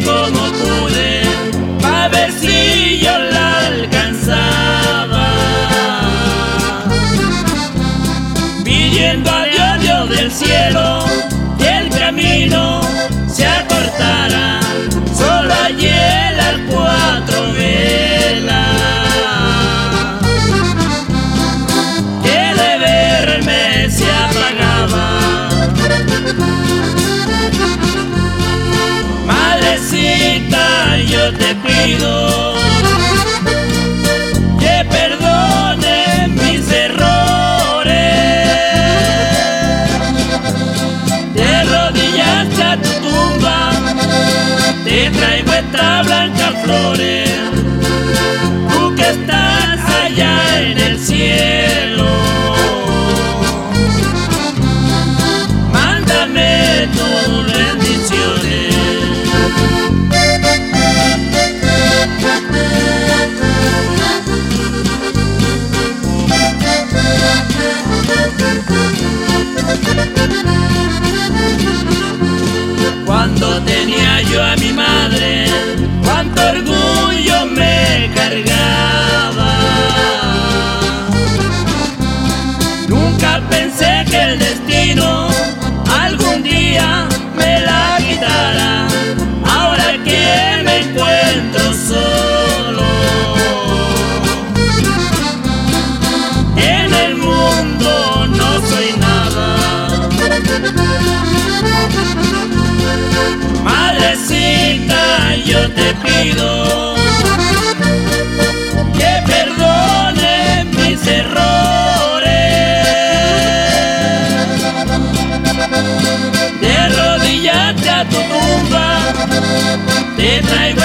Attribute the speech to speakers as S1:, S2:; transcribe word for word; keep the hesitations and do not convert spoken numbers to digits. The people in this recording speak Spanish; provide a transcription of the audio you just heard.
S1: como pude, pa' ver si yo la alcanzaba, pidiendo a Dios, Dios del cielo, que el camino se acortara, solo allí las cuatro velas, que de verme se apagaba. Madrecita, yo te pido que perdones mis errores, te arrodillaste a tu tumba, te traigo estas blancas flores, tú que estás allá en el cielo, mándame tus bendiciones. Cuando tenía yo a mi madre, cuánto orgullo me cargaba. Nunca pensé que el destino algún día me la quitara, ahora que me encuentro solo en el mundo, no soy nada. Madrecita, yo te pido que perdones mis errores, de arrodillarte a tu tumba, te traigo